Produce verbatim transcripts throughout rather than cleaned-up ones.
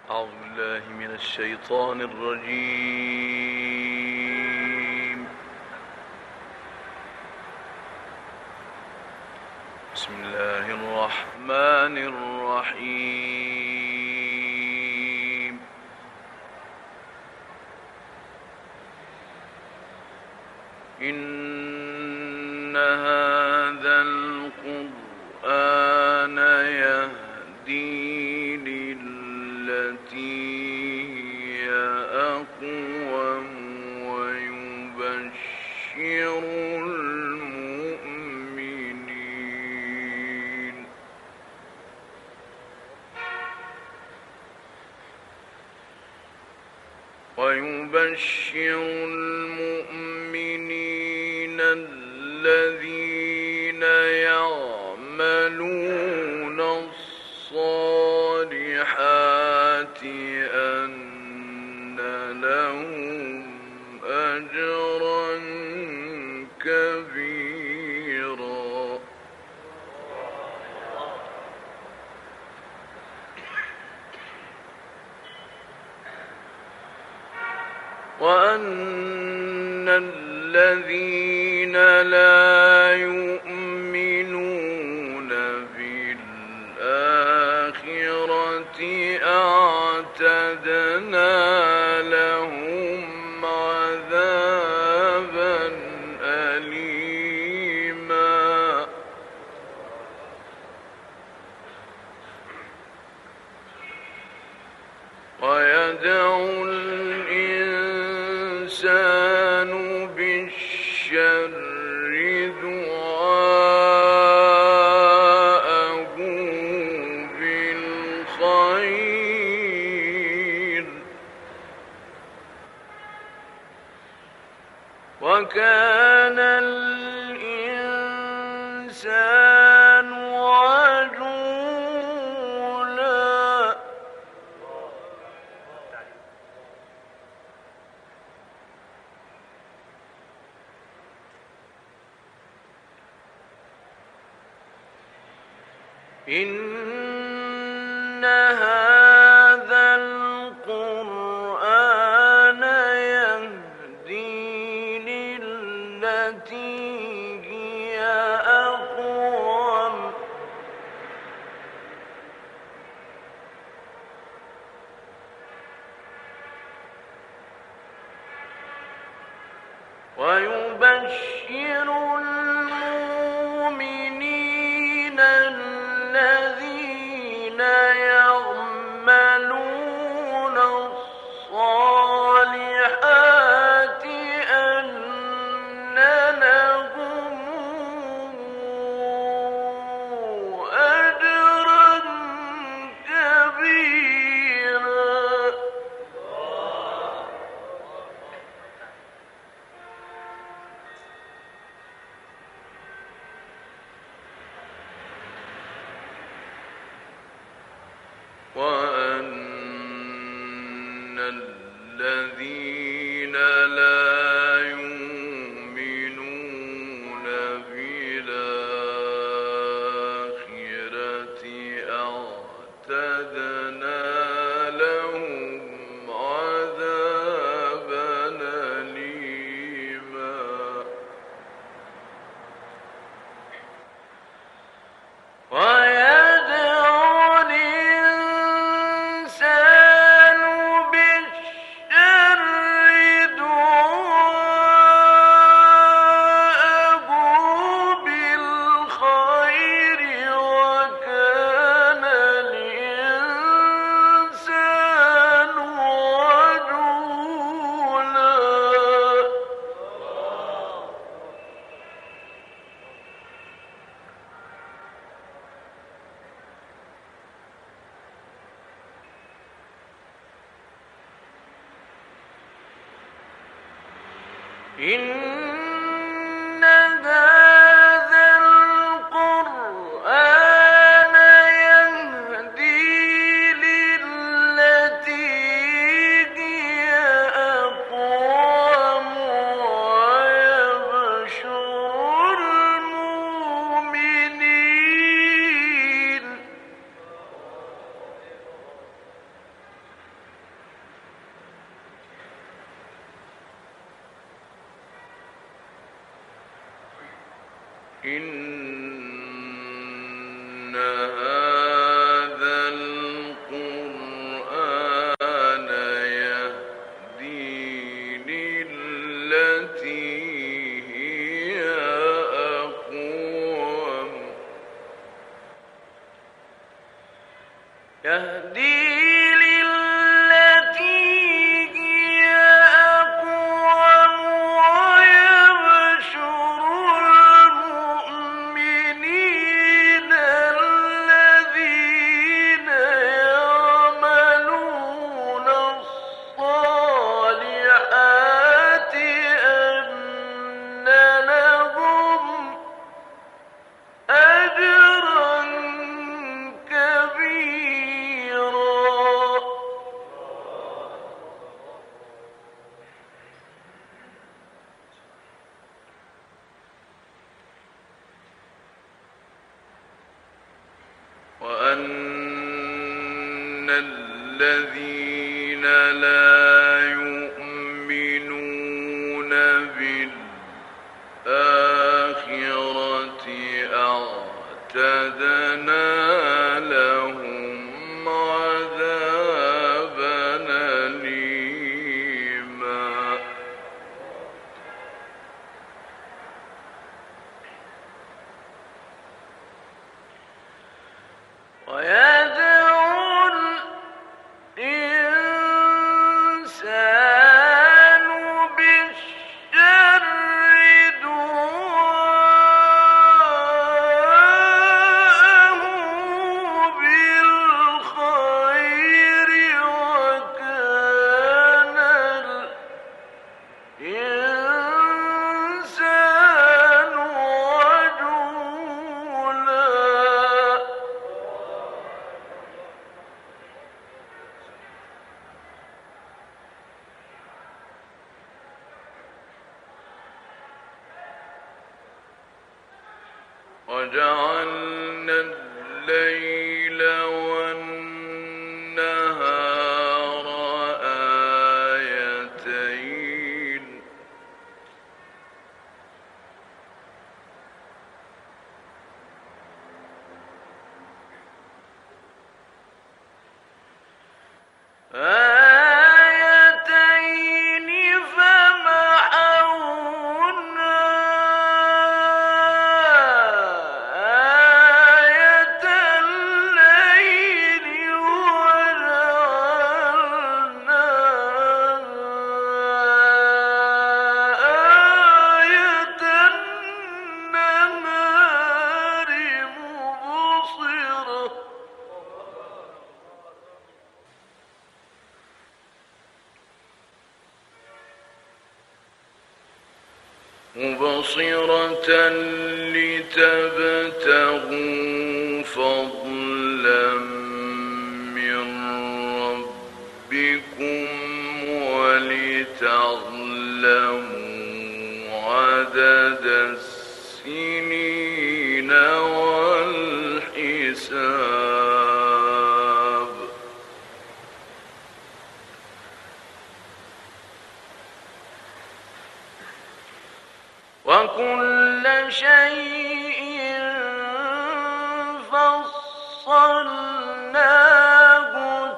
أعوذ بالله من الشيطان الرجيم. بسم الله الرحمن الرحيم. إن هذا القرآن يهدي للتي هي أقوم ويبشر المؤمنين ويبشر المؤمنين الذين يعملون الصالحات أن لهم أجرا كبيرا وأن الذين لا يؤمنون بالآخرة أعتدنا لهم عذابا أليما ويدعو الإنسان بالشر دعاءه بالخير وكان الإنسان عجولا إن هذا القرآن يهدي للتي هي أقوم ويبشر المؤمنين الذين يعملون الصالحات أن لهم أجرا كبيرا وأن الذين لا يؤمنون بالآخرة أعتدنا لهم عذابا أليما ويدعو الإنسان بالشر دعاءه بالخير وكان الإنسان عجولا إن هذا القرآن يهدي للتي هي أقوم ويبشر المؤمنين إن هذا القرآن يهدي للتي هي أقوم يهدي وأن الذين لا يؤمنون بالآخرة أعتدنا لهم عذابا أليما ويدعو الإنسان بالشر دعاءه بالخير وكان الإنسان عجولا وجعلنا الليل والنهار آيتين آيتين فمحونا آية الليل وجعلنا آية النهار مبصرة مبصرة لتبتغوا فضلا من ربكم ولتعلموا عدد السنين والحساب وكل شيء فصلناه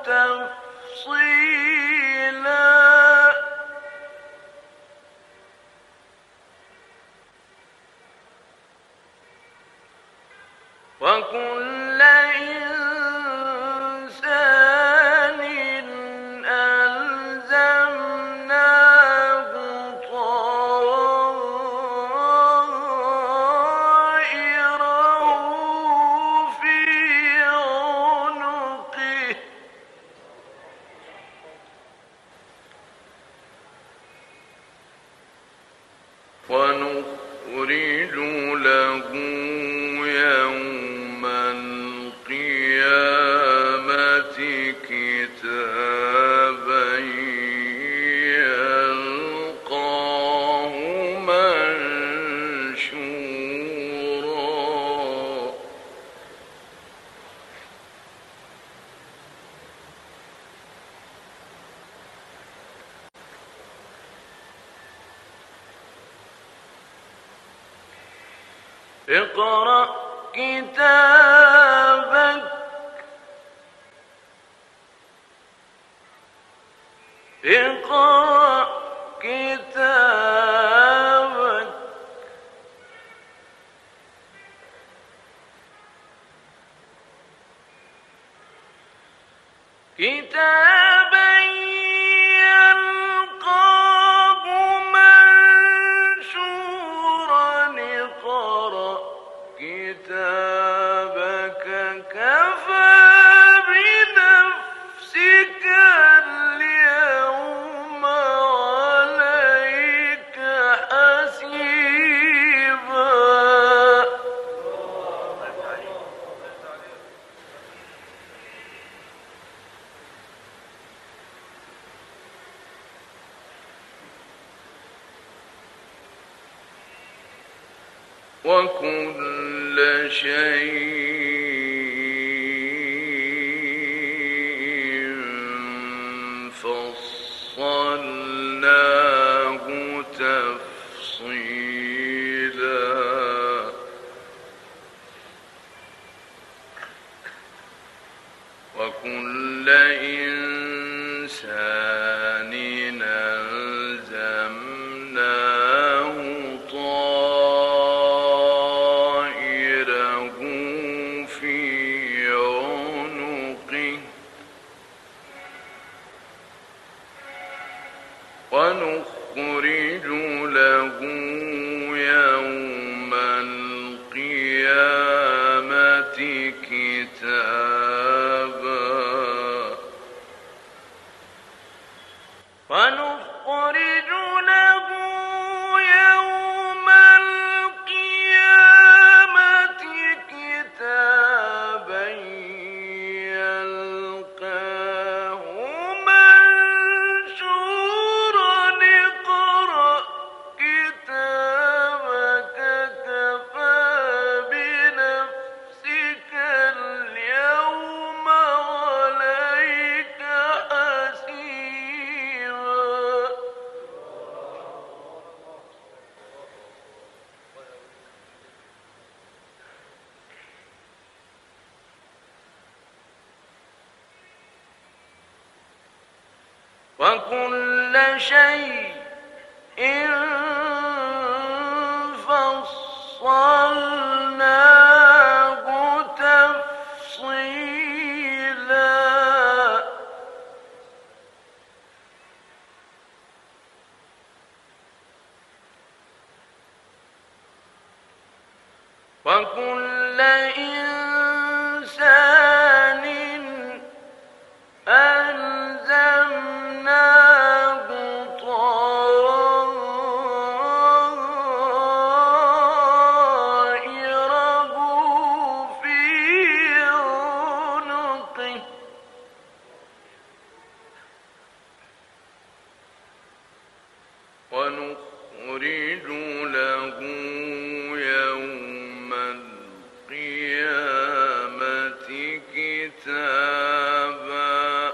تفصيلا وكل إنسان ألزمناه طائره في عنقه ونخرج له يوم القيامة كتابا يلقاه منشورا اقرأ كتابك اقرأ كتابك كتابا يلقاه منشورا اقرأ كتابك كفى بنفسك اليوم عليك حسيبا. وكل شيء فصلناه تفصيلا وكل إنسان ألزمناه طائره في عنقه ونخرج له يوم القيامة كتابا ونخرج له يوم القيامة كتابا يلقاه منشورا اقرأ كتابك كفى بنفسك اليوم عليك حسيبا. وكل شيء فصلناه تفصيلا وكل إنسان ألزمناه طائره في عنقه ونخرج له يوم القيامة كتابا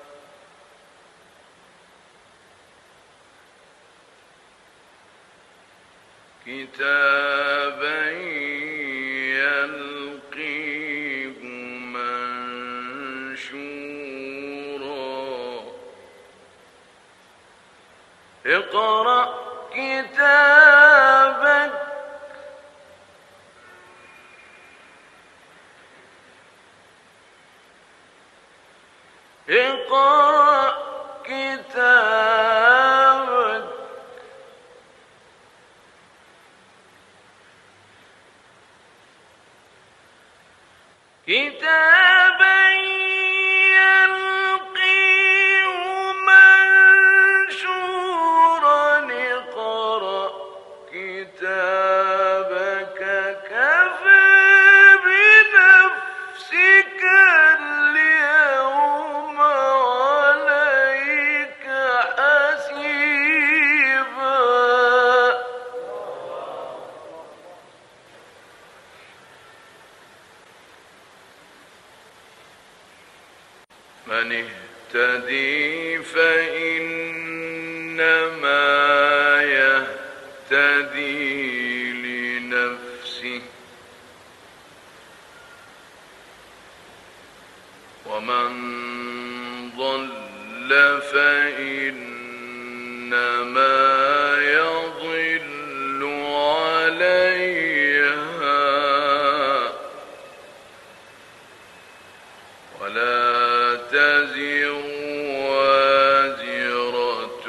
كتابا يلقيه منشورا اقرأ كتابك اقرأ كتابك كتابا يلقيه منشورا اقرأ كتابك كفى بنفسك اليوم عليك حسيبا. من اهتدي فإنما يهتدي لنفسه فإنما يضل عليها ولا تزر وازرة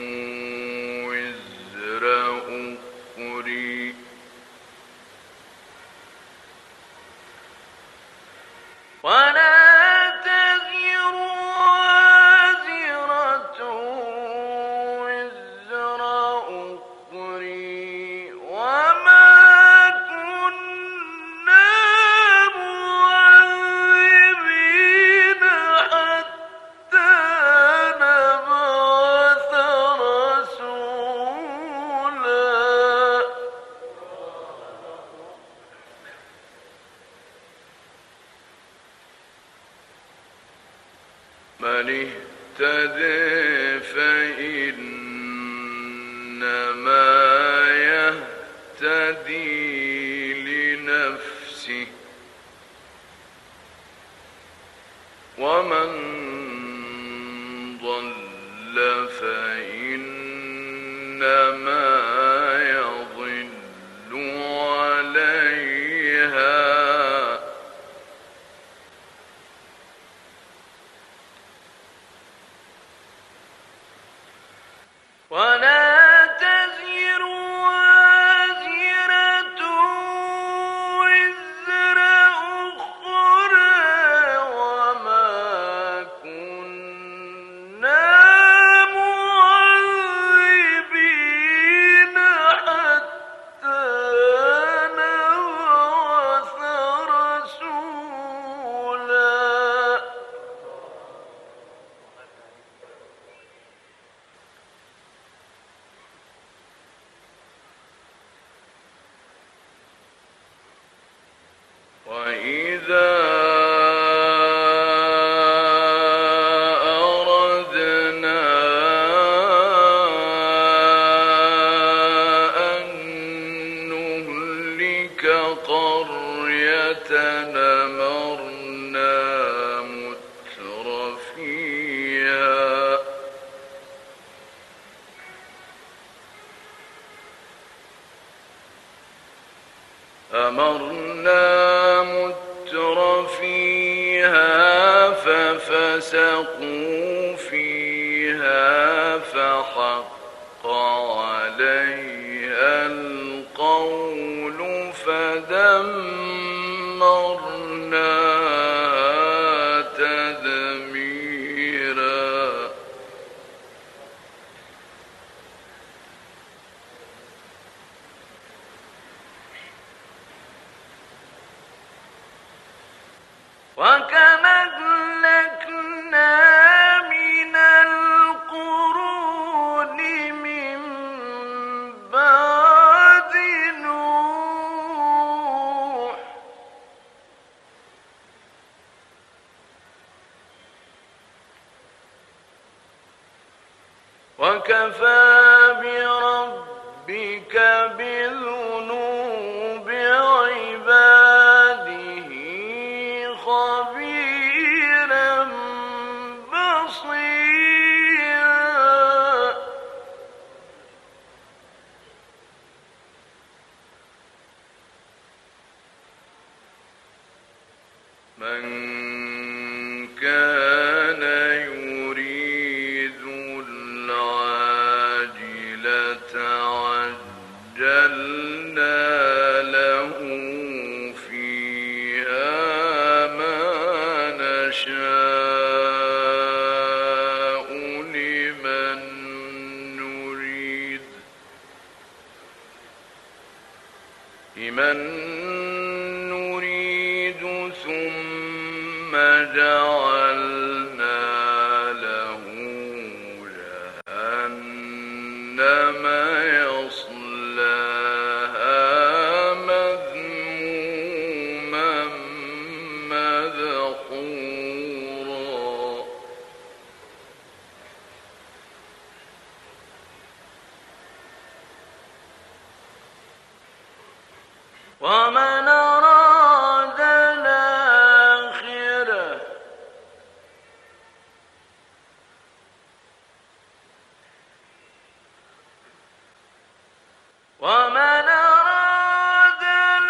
وزر أخرى ولا تزر وازرة وزر أخرى وما كنا معذبين حتى نبعث رسولا من اهتدى فإنما يهتدي لنفسه ومن ضل فإنما يضل عليها ولا تزر وازرة وزر أخرى وما كنا معذبين حتى نبعث رسولا وإذا أردنا أن نهلك قرية أمرنا متر فيها أمرنا متر فيها ففسقوا فيها فحق عليها القول فدمرناها تدميرا وكم أهلكنا من القرون من بعد نوح وكفى بربك بذنوب عباده خبيرا بصيرا من كان يريد العاجلة عجلنا له فيها ما نشاء لمن نريد لمن نريد ثم جعلنا له جهنم يصلاها مذموما مدحورا ومن أراد الآخرة ومن أراد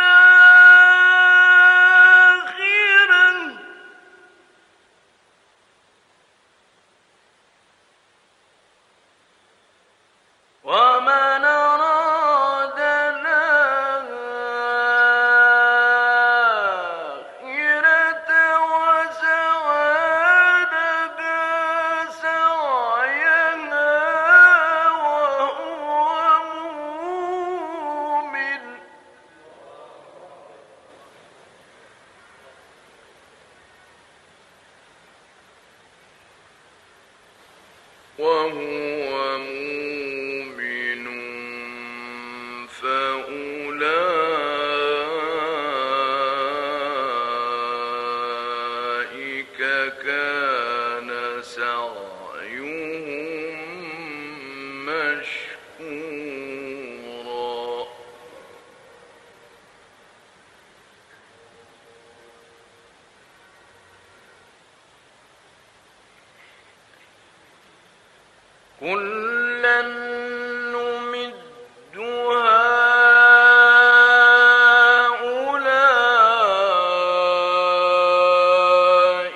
الآخرة ومن أراد الآخرة وسعى لها سعيها وهو مؤمن وهو مؤمن فأولئك كان سعيهم مشكورا كلا نمد هؤلاء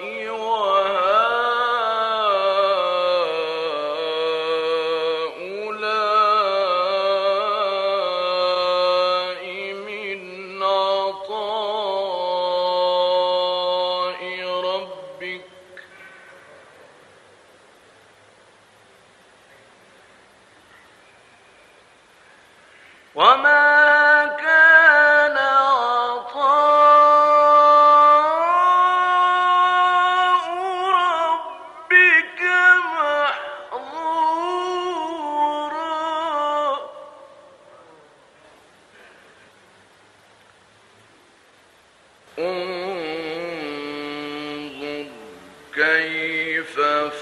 وهؤلاء من عطاء ربك وما كان عطاء ربك محظورا انظر كيف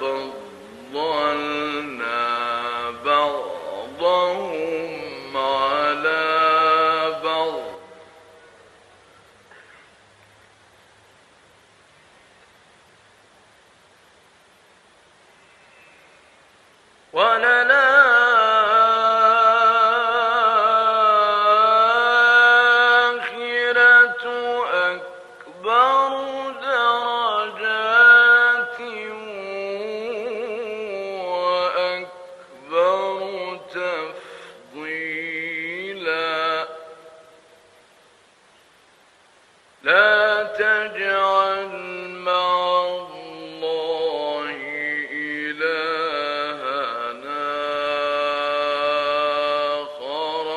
فضلنا بعضهم على بعض وللآخرة أكبر درجات وأكبر تفضيلا لا تجعل مع الله إلهنا آخر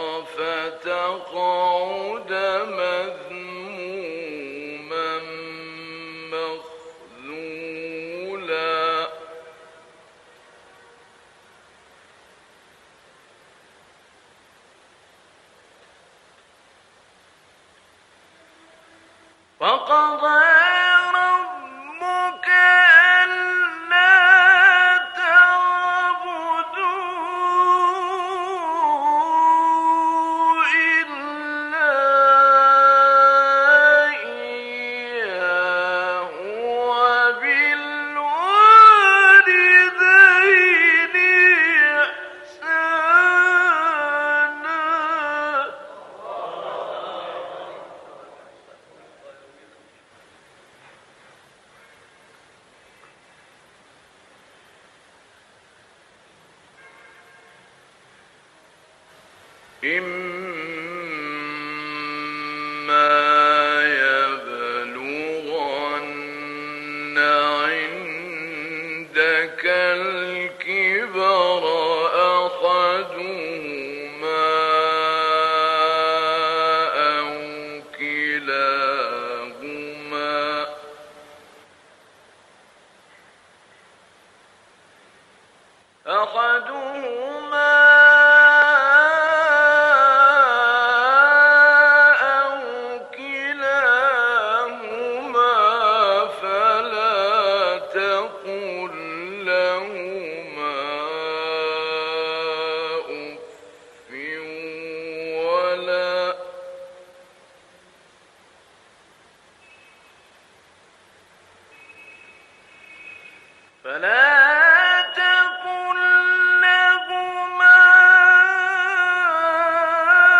فتقعد مذموما مخذولا وقضى ربك ألا تعبدوا إلا إياه وبالوالدين إحسانا إما يبلغن عندك الكبر أحدهما أو كلاهما أحدهما أو كلاهما فلا تقل لهما أف ولا فلا تقل لهما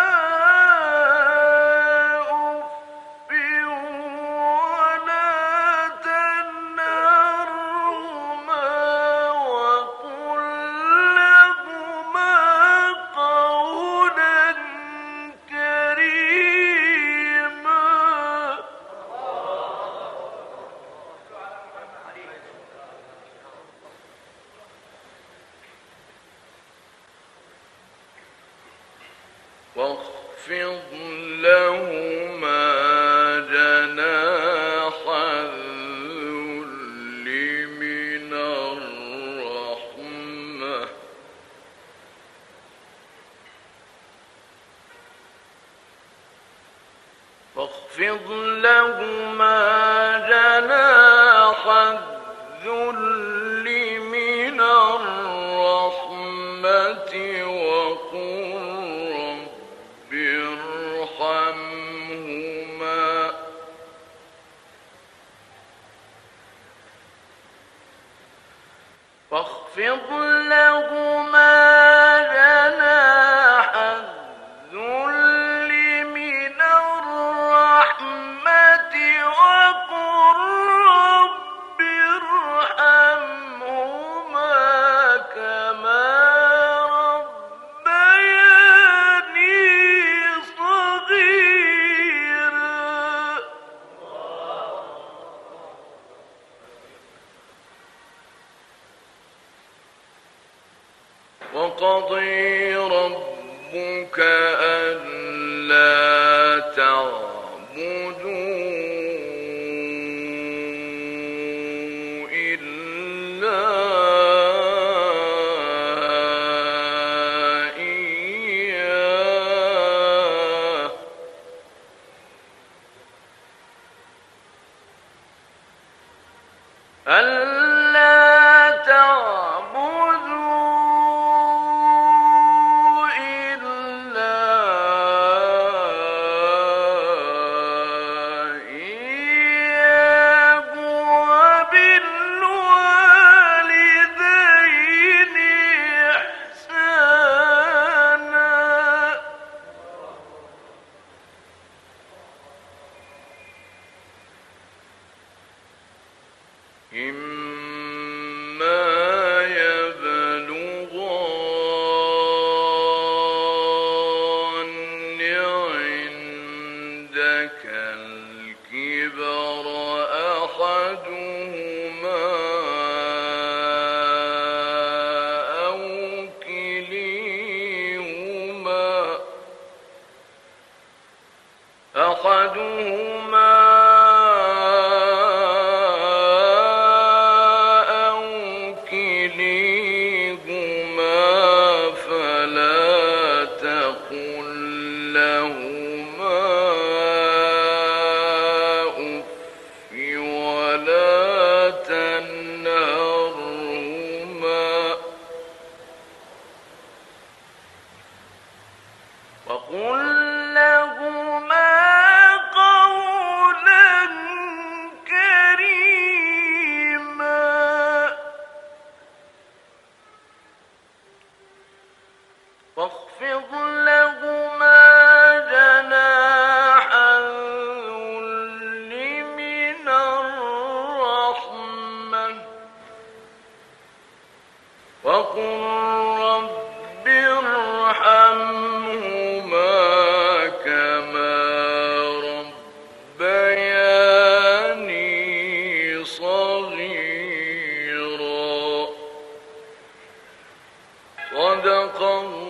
واخفض لهما جناح الذل من الرحمة واخفض لهما جناح الذل من الرحمة وقل رب ارحمهما واخفض لهما جناح الذل من الرحمة وقل رب ارحمهما كما ربياني صغيرا وقضي ربك ألا تعبدوا إلا إياه ألا تعبدوا إما يبلغن عندك الكبر أحدهما أو كليهما أحدهما فلا تقل لهما أف ولا تنهرهما وقل لهما قولا كريما واخفض لهما جناح الذل من الرحمة وقل رب ارحمهما كما ربياني صغيرا صدق الله